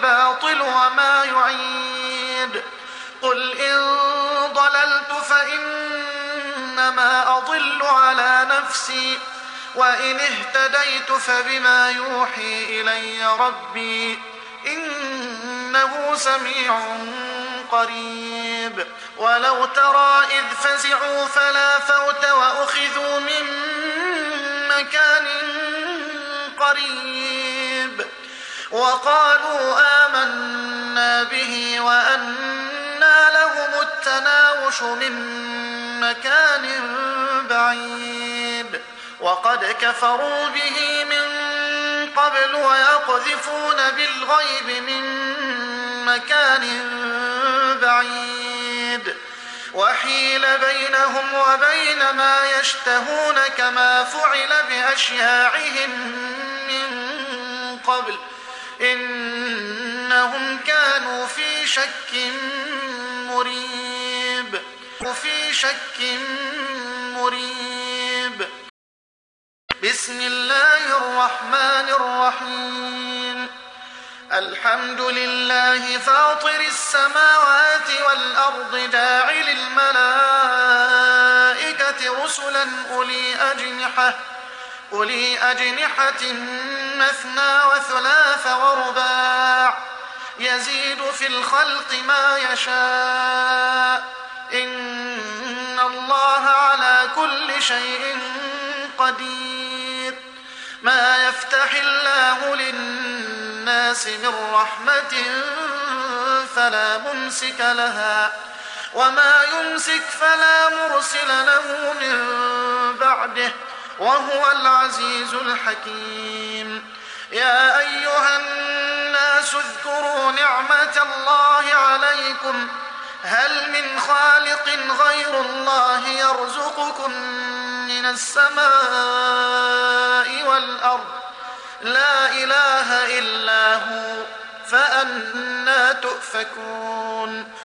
الباطل وما يعيد. قل إن ضللت فإنما أضل على نفسي وإن اهتديت فبما يوحي إلي ربي إنه سميع قريب. ولو ترى إذ فزعوا فلا فوت وأخذوا من مكان قريب وقالوا آمنا به وأنى لهم التناوش من مكان بعيد وقد كفروا به من قبل ويقذفون بالغيب من مكان بعيد وحيل بينهم وبين ما يشتهون كما فعل بأشياعهم من قبل إنهم كانوا في شك مريب. بسم الله الرحمن الرحيم. الحمد لله فاطر السماوات والأرض جاعل الملائكة رسلا أولي أجنحة مثنى وثلاث ورباع يزيد في الخلق ما يشاء إن الله على كل شيء قدير. ما يفتح الله للناس من رحمة فلا ممسك لها وما يمسك فلا مرسل له من بعده وهو العزيز الحكيم. يا أيها الناس اذكروا نعمة الله عليكم هل من خالق غير الله يرزقكم من السماء والأرض لا إله إلا هو فأنى تؤفكون.